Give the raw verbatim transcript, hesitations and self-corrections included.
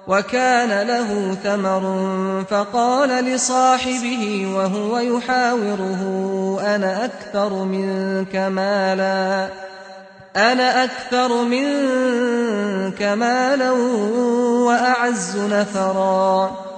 وكان له ثمر فقال لصاحبه وهو يحاوره أنا أكثر منك مالا أنا أكثر منك مالا وأعز نفرا